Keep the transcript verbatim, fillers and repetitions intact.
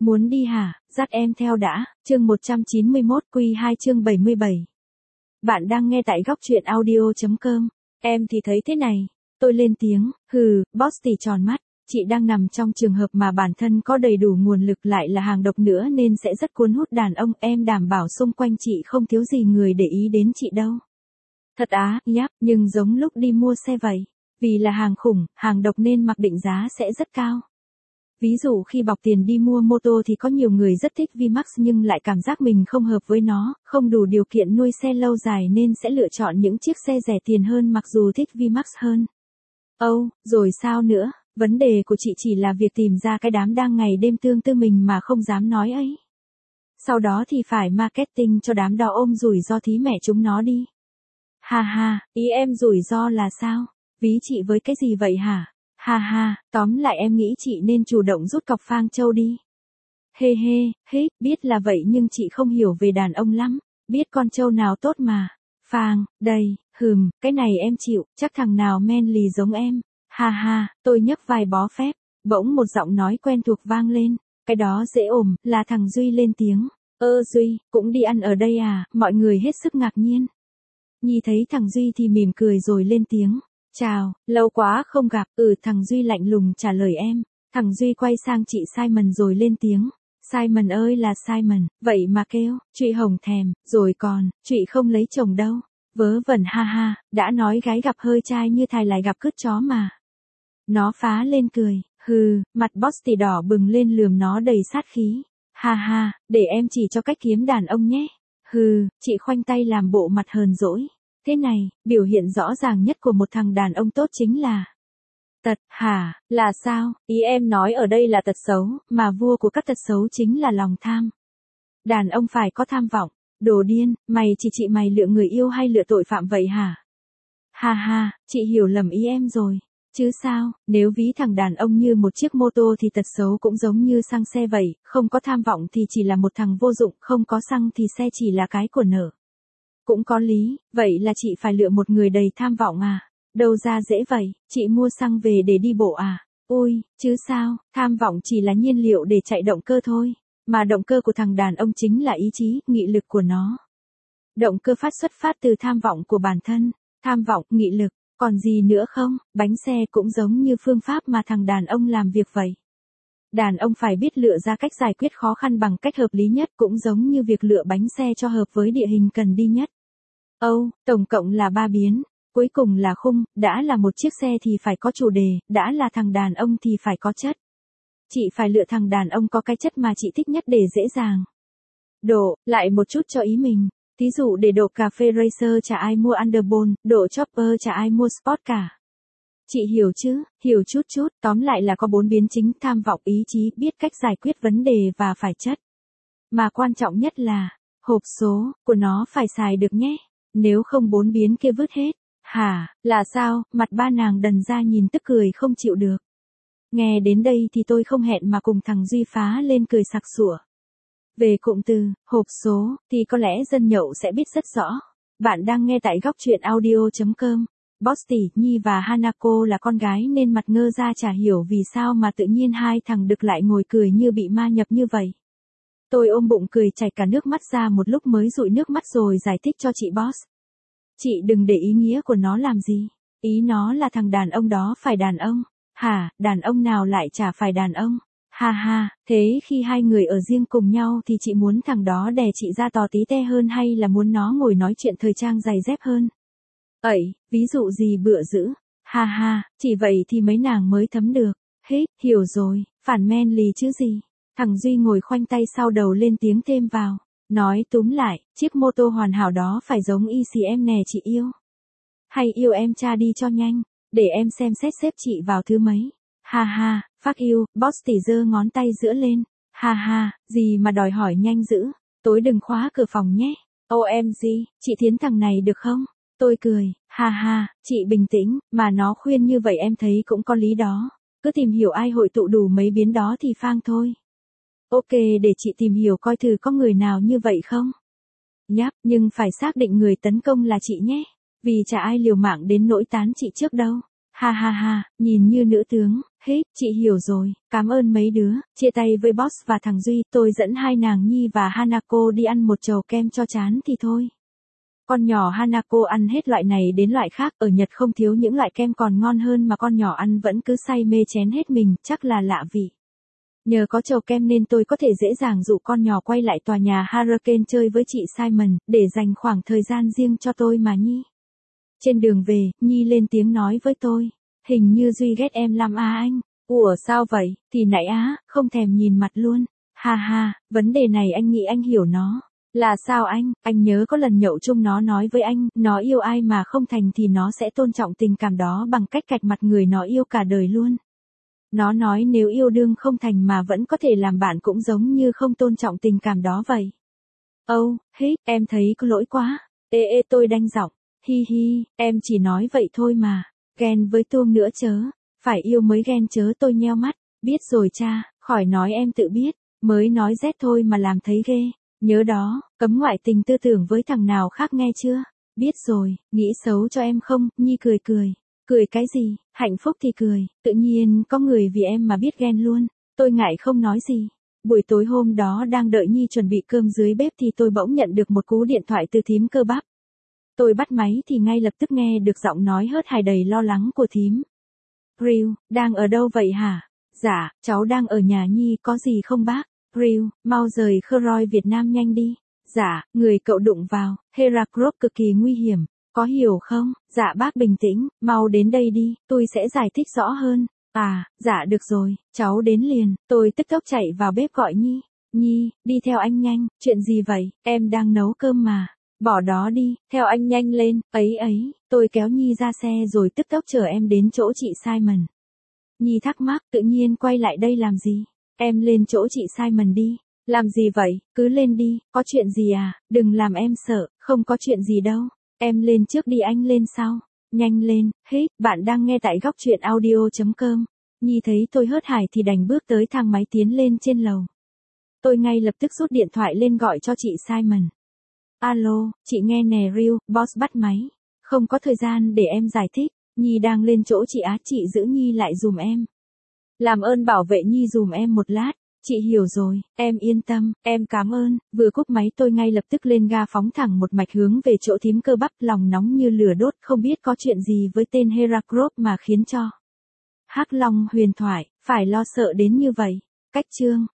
Muốn đi hả, dắt em theo đã, chương một trăm chín mươi mốt quy hai chương bảy mươi bảy. Bạn đang nghe tại góc truyện audio.com, em thì thấy thế này, tôi lên tiếng, hừ, boss tỉ tròn mắt, chị đang nằm trong trường hợp mà bản thân có đầy đủ nguồn lực lại là hàng độc nữa nên sẽ rất cuốn hút đàn ông, em đảm bảo xung quanh chị không thiếu gì người để ý đến chị đâu. Thật á, yap, nhưng giống lúc đi mua xe vậy, vì là hàng khủng, hàng độc nên mặc định giá sẽ rất cao. Ví dụ khi bọc tiền đi mua mô tô thì có nhiều người rất thích Vi-Max nhưng lại cảm giác mình không hợp với nó, không đủ điều kiện nuôi xe lâu dài nên sẽ lựa chọn những chiếc xe rẻ tiền hơn mặc dù thích Vi-Max hơn. Âu, oh, rồi sao nữa, vấn đề của chị chỉ là việc tìm ra cái đám đang ngày đêm tương tư mình mà không dám nói ấy. Sau đó thì phải marketing cho đám đó ôm rủi ro thí mẹ chúng nó đi. Ha ha, ý em rủi ro là sao? Ví chị với cái gì vậy hả? Ha ha, tóm lại em nghĩ chị nên chủ động rút cọc Phang Châu đi. Hê hê, hết, biết là vậy nhưng chị không hiểu về đàn ông lắm, biết con trâu nào tốt mà. Phang, đây, hừm, cái này em chịu, chắc thằng nào manly giống em. Ha ha, tôi nhấc vai bó phép, bỗng một giọng nói quen thuộc vang lên, cái đó dễ ổm, là thằng Duy lên tiếng. Ơ Duy, cũng đi ăn ở đây à, mọi người hết sức ngạc nhiên. Nhi thấy thằng Duy thì mỉm cười rồi lên tiếng. Chào, lâu quá không gặp, ừ thằng Duy lạnh lùng trả lời em. Thằng Duy quay sang chị Simon rồi lên tiếng. Simon ơi là Simon, vậy mà kêu, chị Hồng thèm, rồi còn, chị không lấy chồng đâu. Vớ vẩn ha ha, đã nói gái gặp hơi trai như thài lại gặp cứt chó mà. Nó phá lên cười, hừ, mặt boss tỉ đỏ bừng lên lườm nó đầy sát khí. Ha ha, để em chỉ cho cách kiếm đàn ông nhé. Hừ, chị khoanh tay làm bộ mặt hờn dỗi. Thế này, biểu hiện rõ ràng nhất của một thằng đàn ông tốt chính là tật, hả, là sao? Ý em nói ở đây là tật xấu, mà vua của các tật xấu chính là lòng tham. Đàn ông phải có tham vọng, đồ điên, mày chỉ chị mày lựa người yêu hay lựa tội phạm vậy hả? Ha ha, chị hiểu lầm ý em rồi. Chứ sao, nếu ví thằng đàn ông như một chiếc mô tô thì tật xấu cũng giống như xăng xe vậy, không có tham vọng thì chỉ là một thằng vô dụng, không có xăng thì xe chỉ là cái của nở. Cũng có lý, vậy là chị phải lựa một người đầy tham vọng à? Đâu ra dễ vậy, chị mua xăng về để đi bộ à? Ôi, chứ sao, tham vọng chỉ là nhiên liệu để chạy động cơ thôi, mà động cơ của thằng đàn ông chính là ý chí, nghị lực của nó. Động cơ phát xuất phát từ tham vọng của bản thân, tham vọng, nghị lực, còn gì nữa không? Bánh xe cũng giống như phương pháp mà thằng đàn ông làm việc vậy. Đàn ông phải biết lựa ra cách giải quyết khó khăn bằng cách hợp lý nhất cũng giống như việc lựa bánh xe cho hợp với địa hình cần đi nhất. Âu, oh, tổng cộng là ba biến, cuối cùng là khung, đã là một chiếc xe thì phải có chủ đề, đã là thằng đàn ông thì phải có chất. Chị phải lựa thằng đàn ông có cái chất mà chị thích nhất để dễ dàng độ lại một chút cho ý mình. Thí dụ để độ cà phê racer chả ai mua underbone, độ chopper chả ai mua sport cả. Chị hiểu chứ, hiểu chút chút, tóm lại là có bốn biến chính: tham vọng, ý chí, biết cách giải quyết vấn đề và phải chất. Mà quan trọng nhất là, hộp số của nó phải xài được nhé, nếu không bốn biến kia vứt hết. Hả, là sao? Mặt ba nàng đần ra nhìn tức cười không chịu được. Nghe đến đây thì tôi không hẹn mà cùng thằng Duy phá lên cười sặc sủa. Về cụm từ, hộp số, thì có lẽ dân nhậu sẽ biết rất rõ. Bạn đang nghe tại góc truyện audio.com. Boss tỉ, Nhi và Hanako là con gái nên mặt ngơ ra chả hiểu vì sao mà tự nhiên hai thằng đực lại ngồi cười như bị ma nhập như vậy. Tôi ôm bụng cười chảy cả nước mắt ra một lúc mới dụi nước mắt rồi giải thích cho chị boss. Chị đừng để ý nghĩa của nó làm gì. Ý nó là thằng đàn ông đó phải đàn ông. Hả, đàn ông nào lại chả phải đàn ông. Ha ha, thế khi hai người ở riêng cùng nhau thì chị muốn thằng đó đè chị ra tò tí te hơn hay là muốn nó ngồi nói chuyện thời trang giày dép hơn? Ấy, ví dụ gì bựa dữ? Ha ha, chỉ vậy thì mấy nàng mới thấm được. Hết, hiểu rồi, phản manly chứ gì. Thằng Duy ngồi khoanh tay sau đầu lên tiếng thêm vào. Nói túm lại, chiếc mô tô hoàn hảo đó phải giống y xì em nè chị yêu. Hay yêu em tra đi cho nhanh, để em xem xét xếp chị vào thứ mấy. Ha ha, fuck you, boss tỉ giơ ngón tay giữa lên. Ha ha, gì mà đòi hỏi nhanh dữ, tối đừng khóa cửa phòng nhé. ô em giê, chị thiến thằng này được không? Tôi cười, ha ha, chị bình tĩnh, mà nó khuyên như vậy em thấy cũng có lý đó. Cứ tìm hiểu ai hội tụ đủ mấy biến đó thì phang thôi. Ok, để chị tìm hiểu coi thử có người nào như vậy không. Nháp, nhưng phải xác định người tấn công là chị nhé. Vì chả ai liều mạng đến nỗi tán chị trước đâu. Ha ha ha, nhìn như nữ tướng, hết, chị hiểu rồi, cảm ơn mấy đứa, chia tay với boss và thằng Duy, tôi dẫn hai nàng Nhi và Hanako đi ăn một chầu kem cho chán thì thôi. Con nhỏ Hanako ăn hết loại này đến loại khác, ở Nhật không thiếu những loại kem còn ngon hơn mà con nhỏ ăn vẫn cứ say mê chén hết mình, chắc là lạ vị. Nhờ có chầu kem nên tôi có thể dễ dàng dụ con nhỏ quay lại tòa nhà Hurricane chơi với chị Simon, để dành khoảng thời gian riêng cho tôi mà Nhi. Trên đường về, Nhi lên tiếng nói với tôi, hình như Duy ghét em lắm à anh. Ủa sao vậy, thì nãy á, không thèm nhìn mặt luôn. Ha ha, vấn đề này anh nghĩ anh hiểu nó. Là sao anh, anh nhớ có lần nhậu chung nó nói với anh, nó yêu ai mà không thành thì nó sẽ tôn trọng tình cảm đó bằng cách cạch mặt người nó yêu cả đời luôn. Nó nói nếu yêu đương không thành mà vẫn có thể làm bạn cũng giống như không tôn trọng tình cảm đó vậy. Âu, oh, hít, em thấy có lỗi quá. Ê ê tôi đanh giọng. Hi hi, em chỉ nói vậy thôi mà. Ghen với Tuông nữa chớ. Phải yêu mới ghen chớ tôi nheo mắt. Biết rồi cha, khỏi nói em tự biết. Mới nói rét thôi mà làm thấy ghê. Nhớ đó, cấm ngoại tình tư tưởng với thằng nào khác nghe chưa? Biết rồi, nghĩ xấu cho em không? Nhi cười cười. Cười cái gì, hạnh phúc thì cười, tự nhiên có người vì em mà biết ghen luôn. Tôi ngại không nói gì. Buổi tối hôm đó đang đợi Nhi chuẩn bị cơm dưới bếp thì tôi bỗng nhận được một cú điện thoại từ thím cơ bắp. Tôi bắt máy thì ngay lập tức nghe được giọng nói hớt hải đầy lo lắng của thím. Riu, đang ở đâu vậy hả? Dạ, cháu đang ở nhà Nhi, có gì không bác? Riu, mau rời Khroy Việt Nam nhanh đi. Dạ, người cậu đụng vào, Heracross cực kỳ nguy hiểm. Có hiểu không? Dạ bác bình tĩnh, mau đến đây đi, tôi sẽ giải thích rõ hơn. À, dạ được rồi, cháu đến liền, tôi tức tốc chạy vào bếp gọi Nhi. Nhi, đi theo anh nhanh, chuyện gì vậy, em đang nấu cơm mà. Bỏ đó đi, theo anh nhanh lên, ấy ấy, tôi kéo Nhi ra xe rồi tức tốc chở em đến chỗ chị Simon. Nhi thắc mắc, tự nhiên quay lại đây làm gì? Em lên chỗ chị Simon đi. Làm gì vậy, cứ lên đi, có chuyện gì à, đừng làm em sợ, không có chuyện gì đâu. Em lên trước đi anh lên sau. Nhanh lên, hết, bạn đang nghe tại góc truyện audio chấm com. Nhi thấy tôi hớt hải thì đành bước tới thang máy tiến lên trên lầu. Tôi ngay lập tức rút điện thoại lên gọi cho chị Simon. Alo, chị nghe nè Riu, boss bắt máy. Không có thời gian để em giải thích, Nhi đang lên chỗ chị á, chị giữ Nhi lại dùm em. Làm ơn bảo vệ Nhi dùm em một lát. Chị hiểu rồi, em yên tâm, em cảm ơn. Vừa cúp máy tôi ngay lập tức lên ga phóng thẳng một mạch hướng về chỗ thím cơ bắp, lòng nóng như lửa đốt, không biết có chuyện gì với tên Heracross mà khiến cho Hắc Long huyền thoại phải lo sợ đến như vậy. Cách chương